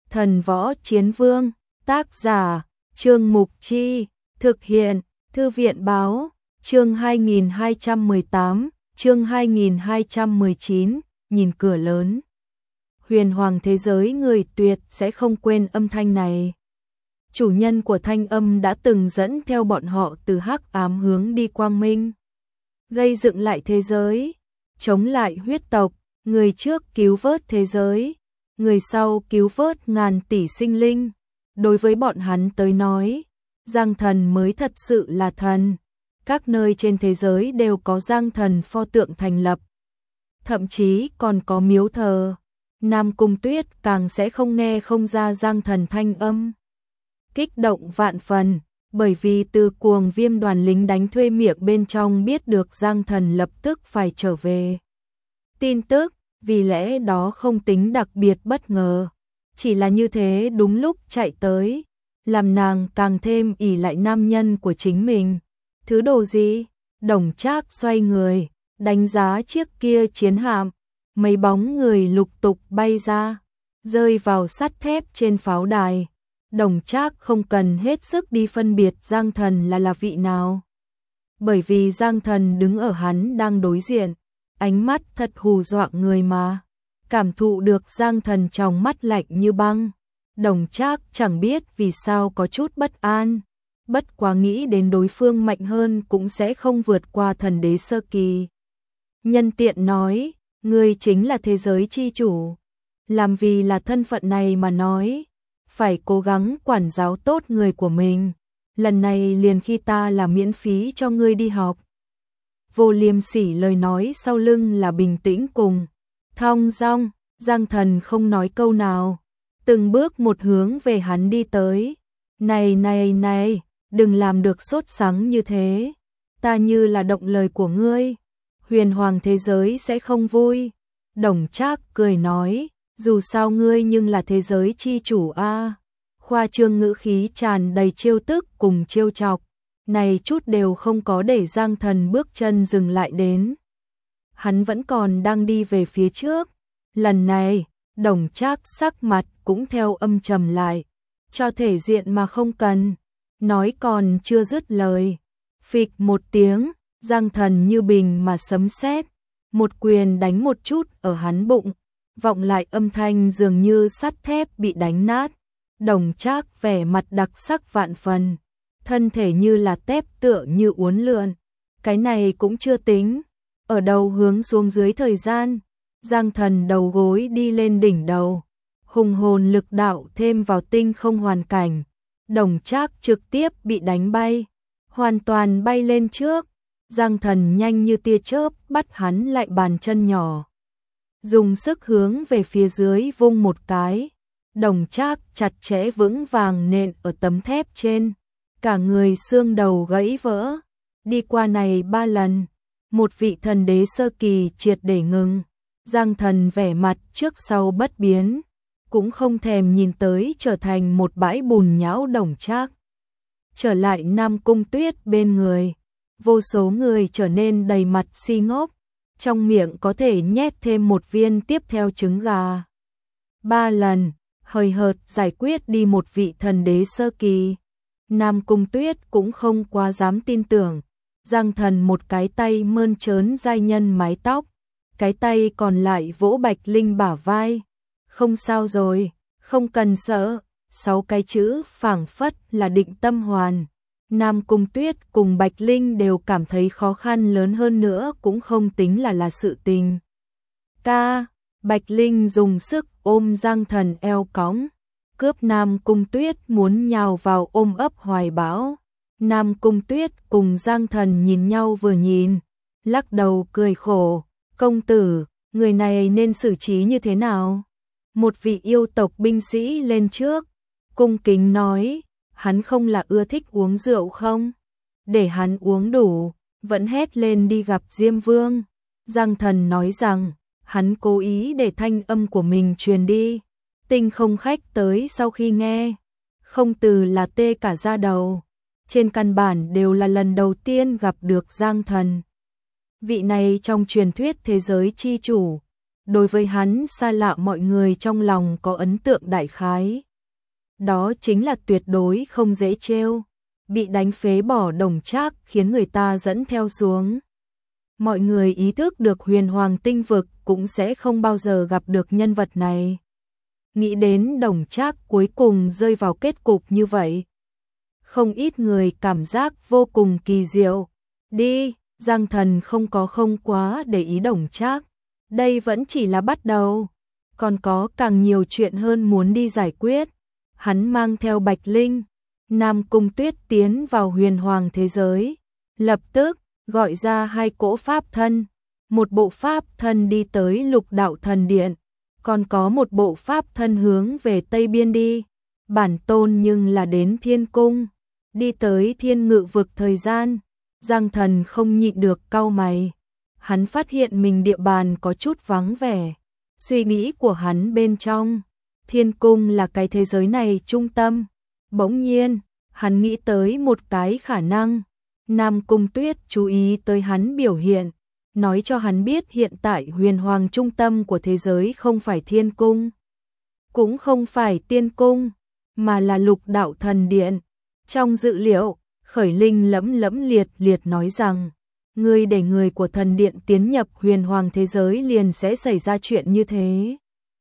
Thần Võ Chiến Vương, tác giả, Trương Mục Chi, thực hiện, Thư viện Báo, chương 2218, chương 2219, nhìn cửa lớn. Huyền hoàng thế giới người tuyệt sẽ không quên âm thanh này. Chủ nhân của thanh âm đã từng dẫn theo bọn họ từ hắc ám hướng đi quang minh. Gây dựng lại thế giới, chống lại huyết tộc, người trước cứu vớt thế giới, người sau cứu vớt ngàn tỷ sinh linh. Đối với bọn hắn tới nói, Giang Thần mới thật sự là thần. Các nơi trên thế giới đều có Giang Thần pho tượng thành lập. Thậm chí còn có miếu thờ. Nam Cung Tuyết càng sẽ không nghe không ra Giang Thần thanh âm. Kích động vạn phần, bởi vì từ cuồng viêm đoàn lính đánh thuê miệng bên trong biết được Giang Thần lập tức phải trở về. Tin tức, vì lẽ đó không tính đặc biệt bất ngờ. Chỉ là như thế đúng lúc chạy tới, làm nàng càng thêm ỷ lại nam nhân của chính mình. Thứ đồ gì? Đồng Trác xoay người, đánh giá chiếc kia chiến hạm. Mấy bóng người lục tục bay ra, rơi vào sắt thép trên pháo đài. Đồng Trác không cần hết sức đi phân biệt Giang Thần là vị nào. Bởi vì Giang Thần đứng ở hắn đang đối diện, ánh mắt thật hù dọa người mà. Cảm thụ được Giang Thần trong mắt lạnh như băng. Đồng Trác chẳng biết vì sao có chút bất an. Bất quá nghĩ đến đối phương mạnh hơn cũng sẽ không vượt qua thần đế sơ kỳ. Nhân tiện nói, ngươi chính là thế giới chi chủ. Làm vì là thân phận này mà nói, phải cố gắng quản giáo tốt người của mình. Lần này liền khi ta là miễn phí cho ngươi đi học. Vô Liêm Sỉ lời nói sau lưng là bình tĩnh cùng thong dong. Giang Thần không nói câu nào, từng bước một hướng về hắn đi tới. Này, đừng làm được sốt sắng như thế. Ta như là động lời của ngươi, huyền hoàng thế giới sẽ không vui. Đồng Trác cười nói, dù sao ngươi nhưng là thế giới chi chủ a. Khoa trương ngữ khí tràn đầy trêu tức cùng trêu chọc. Này chút đều không có để Giang Thần bước chân dừng lại đến. Hắn vẫn còn đang đi về phía trước. Lần này, Đồng Trác sắc mặt cũng theo âm trầm lại. Cho thể diện mà không cần. Nói còn chưa dứt lời. Phịch một tiếng, Giang Thần như bình mà sấm sét, một quyền đánh một chút ở hắn bụng, vọng lại âm thanh dường như sắt thép bị đánh nát. Đồng Trác vẻ mặt đặc sắc vạn phần, thân thể như là tép tựa như uốn lượn. Cái này cũng chưa tính, ở đầu hướng xuống dưới thời gian, Giang Thần đầu gối đi lên đỉnh đầu, hùng hồn lực đạo thêm vào tinh không hoàn cảnh. Đồng Trác trực tiếp bị đánh bay, hoàn toàn bay lên trước. Giang Thần nhanh như tia chớp bắt hắn lại bàn chân nhỏ, dùng sức hướng về phía dưới vung một cái. Đồng Trác chặt chẽ vững vàng nện ở tấm thép trên, cả người xương đầu gãy vỡ. Đi qua này 3 lần, một vị thần đế sơ kỳ triệt để ngừng. Giang Thần vẻ mặt trước sau bất biến, cũng không thèm nhìn tới trở thành một bãi bùn nhão Đồng Trác. Trở lại Nam Cung Tuyết bên người, vô số người trở nên đầy mặt si ngốc, trong miệng có thể nhét thêm một viên tiếp theo trứng gà. 3 lần, hời hợt giải quyết đi một vị thần đế sơ kỳ. Nam Cung Tuyết cũng không quá dám tin tưởng. Giang Thần một cái tay mơn trớn giai nhân mái tóc, cái tay còn lại vỗ Bạch Linh bả vai. Không sao rồi, không cần sợ. 6 cái chữ phảng phất là định tâm hoàn. Nam Cung Tuyết cùng Bạch Linh đều cảm thấy khó khăn lớn hơn nữa cũng không tính là sự tình. Bạch Linh dùng sức ôm Giang Thần eo cõng, cướp Nam Cung Tuyết muốn nhào vào ôm ấp hoài bão. Nam Cung Tuyết cùng Giang Thần nhìn nhau vừa nhìn, lắc đầu cười khổ. Công tử, người này nên xử trí như thế nào? Một vị yêu tộc binh sĩ lên trước, cung kính nói, hắn không là ưa thích uống rượu không? Để hắn uống đủ, vẫn hét lên đi gặp Diêm Vương. Giang Thần nói rằng, hắn cố ý để thanh âm của mình truyền đi. Tinh không khách tới sau khi nghe, không từ là tê cả da đầu. Trên căn bản đều là lần đầu tiên gặp được Giang Thần. Vị này trong truyền thuyết thế giới chi chủ, đối với hắn xa lạ mọi người trong lòng có ấn tượng đại khái. Đó chính là tuyệt đối không dễ trêu, bị đánh phế bỏ Đồng Trác khiến người ta dẫn theo xuống. Mọi người ý thức được huyền hoàng tinh vực cũng sẽ không bao giờ gặp được nhân vật này. Nghĩ đến Đồng Trác cuối cùng rơi vào kết cục như vậy. Không ít người cảm giác vô cùng kỳ diệu. Đi, Giang Thần không quá để ý Đồng Trác. Đây vẫn chỉ là bắt đầu. Còn có càng nhiều chuyện hơn muốn đi giải quyết. Hắn mang theo Bạch Linh, Nam Cung Tuyết tiến vào huyền hoàng thế giới. Lập tức, gọi ra 2 cỗ pháp thân. Một bộ pháp thân đi tới Lục Đạo Thần Điện. Còn có một bộ pháp thân hướng về Tây Biên đi. Bản tôn nhưng là đến Thiên Cung. Đi tới Thiên Ngự vực thời gian. Giang Thần không nhịn được cau mày. Hắn phát hiện mình địa bàn có chút vắng vẻ. Suy nghĩ của hắn bên trong. Thiên Cung là cái thế giới này trung tâm. Bỗng nhiên, hắn nghĩ tới một cái khả năng. Nam Cung Tuyết chú ý tới hắn biểu hiện. Nói cho hắn biết hiện tại huyền hoàng trung tâm của thế giới không phải Thiên Cung. Cũng không phải Tiên Cung. Mà là Lục Đạo Thần Điện. Trong dự liệu, Khởi Linh lẫm liệt nói rằng. Ngươi để người của thần điện tiến nhập huyền hoàng thế giới liền sẽ xảy ra chuyện như thế.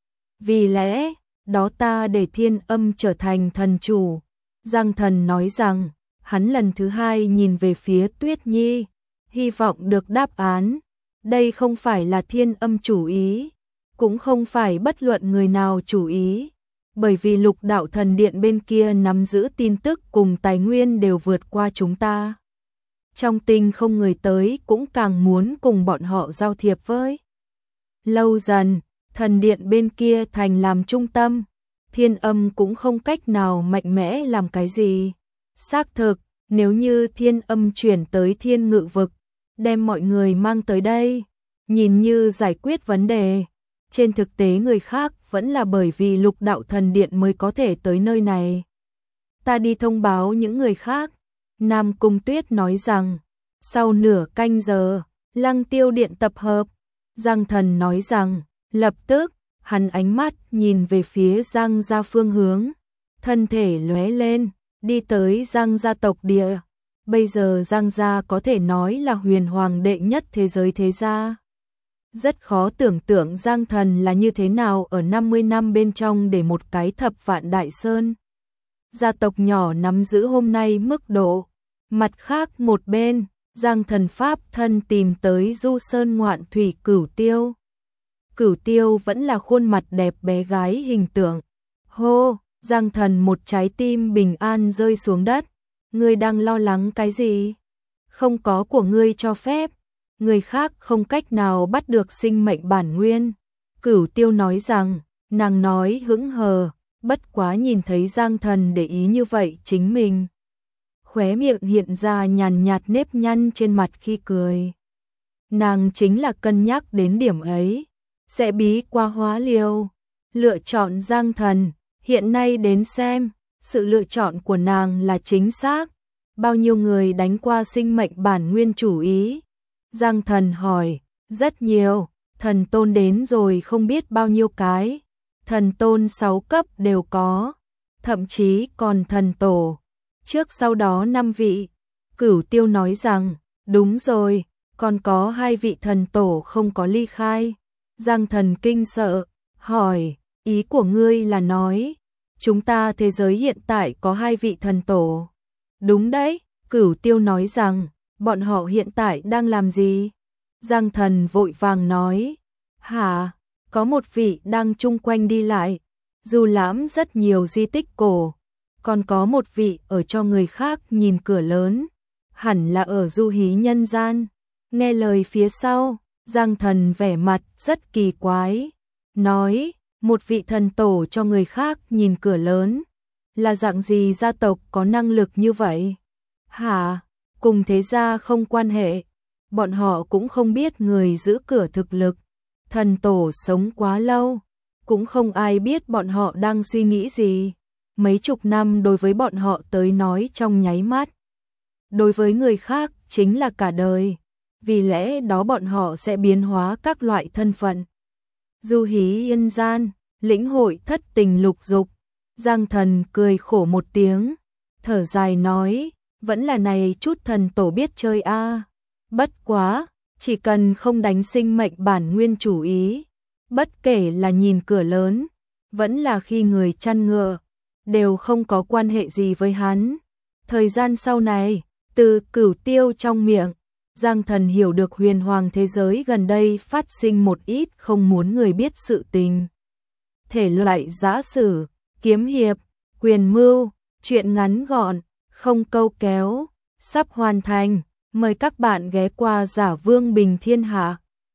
Vì lẽ, đó ta để Thiên Âm trở thành thần chủ. Giang Thần nói rằng, hắn lần thứ 2 nhìn về phía Tuyết Nhi, hy vọng được đáp án. Đây không phải là Thiên Âm chủ ý, cũng không phải bất luận người nào chủ ý. Bởi vì Lục Đạo Thần Điện bên kia nắm giữ tin tức cùng tài nguyên đều vượt qua chúng ta. Trong tinh không người tới cũng càng muốn cùng bọn họ giao thiệp với. Lâu dần, thần điện bên kia thành làm trung tâm, Thiên Âm cũng không cách nào mạnh mẽ làm cái gì. Xác thực, nếu như Thiên Âm chuyển tới Thiên Ngự vực, đem mọi người mang tới đây, nhìn như giải quyết vấn đề. Trên thực tế người khác vẫn là bởi vì Lục Đạo Thần Điện mới có thể tới nơi này. Ta đi thông báo những người khác. Nam Cung Tuyết nói rằng, sau nửa canh giờ, Lăng Tiêu Điện tập hợp. Giang Thần nói rằng, lập tức, hắn ánh mắt nhìn về phía Giang gia phương hướng, thân thể lóe lên, đi tới Giang gia tộc địa. Bây giờ Giang gia có thể nói là huyền hoàng đệ nhất thế giới thế gia. Rất khó tưởng tượng Giang Thần là như thế nào ở 50 năm bên trong để một cái thập vạn đại sơn. Gia tộc nhỏ nắm giữ hôm nay mức độ. Mặt khác một bên, Giang Thần pháp thân tìm tới du sơn ngoạn thủy Cửu Tiêu. Cửu Tiêu vẫn là khuôn mặt đẹp bé gái hình tượng. Hô, Giang Thần một trái tim bình an rơi xuống đất. Ngươi đang lo lắng cái gì? Không có của ngươi cho phép. Người khác không cách nào bắt được sinh mệnh bản nguyên. Cửu Tiêu nói rằng, nàng nói hững hờ, bất quá nhìn thấy Giang Thần để ý như vậy chính mình. Khóe miệng hiện ra nhàn nhạt nếp nhăn trên mặt khi cười. Nàng chính là cân nhắc đến điểm ấy, sẽ bí qua hóa liều. Lựa chọn Giang Thần, hiện nay đến xem, sự lựa chọn của nàng là chính xác. Bao nhiêu người đánh qua sinh mệnh bản nguyên chủ ý? Giang Thần hỏi, rất nhiều, thần tôn đến rồi không biết bao nhiêu cái. Thần tôn 6 cấp đều có, thậm chí còn thần tổ. Trước sau đó 5 vị. Cửu Tiêu nói rằng, đúng rồi, còn có 2 vị thần tổ không có ly khai. Giang Thần kinh sợ, hỏi, ý của ngươi là nói, chúng ta thế giới hiện tại có 2 vị thần tổ. Đúng đấy, Cửu Tiêu nói rằng, bọn họ hiện tại đang làm gì? Giang Thần vội vàng nói, hả, có một vị đang chung quanh đi lại, dù lãm rất nhiều di tích cổ. Còn có một vị ở cho người khác nhìn cửa lớn, hẳn là ở du hí nhân gian. Nghe lời phía sau, Giang Thần vẻ mặt rất kỳ quái, nói, một vị thần tổ cho người khác nhìn cửa lớn, là dạng gì gia tộc có năng lực như vậy? Hả, cùng thế gia không quan hệ, bọn họ cũng không biết người giữ cửa thực lực, thần tổ sống quá lâu, cũng không ai biết bọn họ đang suy nghĩ gì. Mấy chục năm đối với bọn họ tới nói trong nháy mắt. Đối với người khác chính là cả đời. Vì lẽ đó bọn họ sẽ biến hóa các loại thân phận. Du hí yên gian, lĩnh hội thất tình lục dục. Giang Thần cười khổ một tiếng, thở dài nói, vẫn là này chút thần tổ biết chơi a. Bất quá, chỉ cần không đánh sinh mệnh bản nguyên chủ ý, bất kể là nhìn cửa lớn, vẫn là khi người chăn ngựa, đều không có quan hệ gì với hắn. Thời gian sau này, từ Cửu Tiêu trong miệng, Giang Thần hiểu được huyền hoàng thế giới gần đây phát sinh một ít không muốn người biết sự tình. Thể loại giã sử, kiếm hiệp, quyền mưu, truyện ngắn gọn, không câu kéo, sắp hoàn thành. Mời các bạn ghé qua Giả Vương Bình Thiên Hạ.